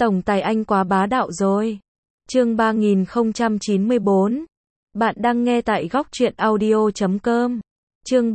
Tổng tài anh quá bá đạo rồi. Chương 3094. Bạn đang nghe tại góc truyện audio.com. Chương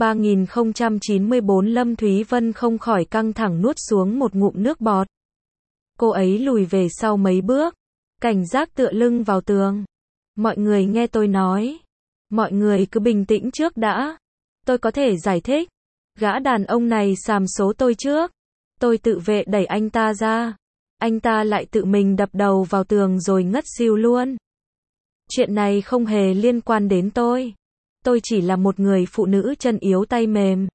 3094. Lâm Thúy Vân không khỏi căng thẳng nuốt xuống một ngụm nước bọt. Cô ấy lùi về sau mấy bước, cảnh giác tựa lưng vào tường. Mọi người nghe tôi nói. Mọi người cứ bình tĩnh trước đã. Tôi có thể giải thích. Gã đàn ông này sàm số tôi trước. Tôi tự vệ đẩy anh ta ra. Anh ta lại tự mình đập đầu vào tường rồi ngất xỉu luôn. Chuyện này không hề liên quan đến tôi. Tôi chỉ là một người phụ nữ chân yếu tay mềm.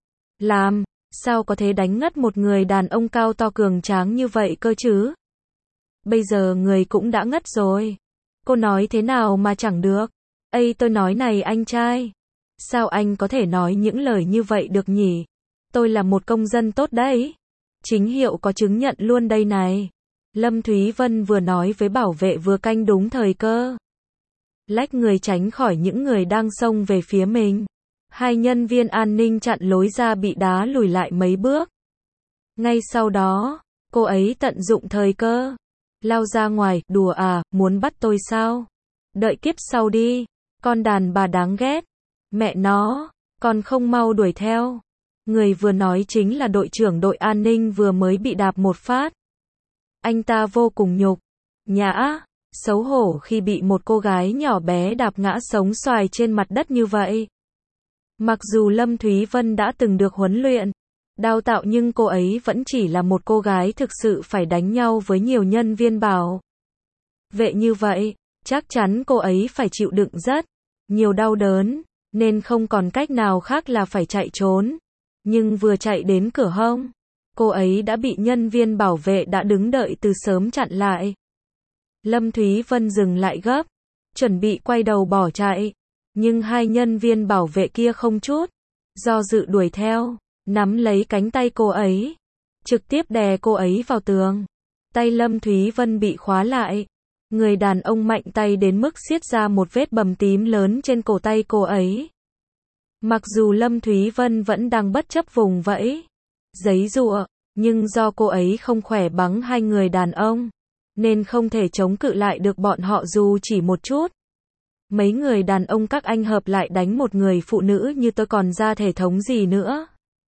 Sao có thể đánh ngất một người đàn ông cao to cường tráng như vậy cơ chứ? Bây giờ người cũng đã ngất rồi. Cô nói thế nào mà chẳng được. Tôi nói này anh trai. Sao anh có thể nói những lời như vậy được nhỉ? Tôi là một công dân tốt đấy. Chính hiệu có chứng nhận luôn đây này. Lâm Thúy Vân vừa nói với bảo vệ vừa canh đúng thời cơ. Lách người tránh khỏi những người đang xông về phía mình. Hai nhân viên an ninh chặn lối ra bị đá lùi lại mấy bước. Ngay sau đó, cô ấy tận dụng thời cơ. Lao ra ngoài, đùa à, muốn bắt tôi sao? Đợi kiếp sau đi, con đàn bà đáng ghét. Mẹ nó, còn không mau đuổi theo. Người vừa nói chính là đội trưởng đội an ninh vừa mới bị đạp một phát. Anh ta vô cùng nhục nhã, xấu hổ khi bị một cô gái nhỏ bé đạp ngã sống xoài trên mặt đất như vậy. Mặc dù Lâm Thúy Vân đã từng được huấn luyện, đào tạo nhưng cô ấy vẫn chỉ là một cô gái thực sự phải đánh nhau với nhiều nhân viên bảo vệ như vậy, chắc chắn cô ấy phải chịu đựng rất nhiều đau đớn, nên không còn cách nào khác là phải chạy trốn. Nhưng vừa chạy đến cửa hông, cô ấy đã bị nhân viên bảo vệ đã đứng đợi từ sớm chặn lại. Lâm Thúy Vân dừng lại gấp, chuẩn bị quay đầu bỏ chạy, nhưng hai nhân viên bảo vệ kia không chút do dự đuổi theo, nắm lấy cánh tay cô ấy, trực tiếp đè cô ấy vào tường. Tay Lâm Thúy Vân bị khóa lại. Người đàn ông mạnh tay đến mức xiết ra một vết bầm tím lớn trên cổ tay cô ấy. Mặc dù Lâm Thúy Vân vẫn đang bất chấp vùng vẫy, giãy giụa, nhưng do cô ấy không khỏe bằng hai người đàn ông, nên không thể chống cự lại được bọn họ dù chỉ một chút. Mấy người đàn ông các anh hợp lại đánh một người phụ nữ như tôi còn ra thể thống gì nữa.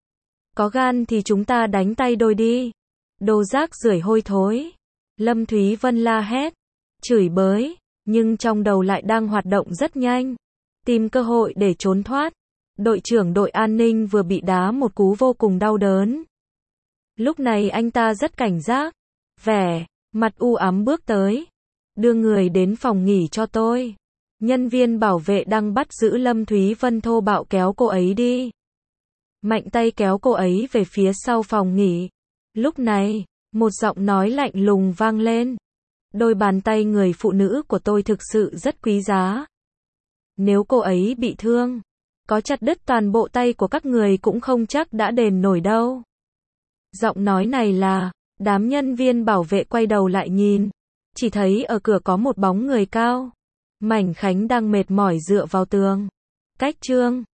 Có gan thì chúng ta đánh tay đôi đi. Đồ rác rưởi hôi thối. Lâm Thúy Vân la hét, chửi bới, nhưng trong đầu lại đang hoạt động rất nhanh, tìm cơ hội để trốn thoát. Đội trưởng đội an ninh vừa bị đá một cú vô cùng đau đớn. Lúc này anh ta rất cảnh giác, vẻ mặt u ám bước tới. Đưa người đến phòng nghỉ cho tôi. Nhân viên bảo vệ đang bắt giữ Lâm Thúy Vân thô bạo kéo cô ấy đi. Mạnh tay kéo cô ấy về phía sau phòng nghỉ. Lúc này, một giọng nói lạnh lùng vang lên. Đôi bàn tay người phụ nữ của tôi thực sự rất quý giá. Nếu cô ấy bị thương, có chặt đứt toàn bộ tay của các người cũng không chắc đã đền nổi đâu. Giọng nói này là, đám nhân viên bảo vệ quay đầu lại nhìn. Chỉ thấy ở cửa có một bóng người cao, mảnh khảnh đang mệt mỏi dựa vào tường. Cách chương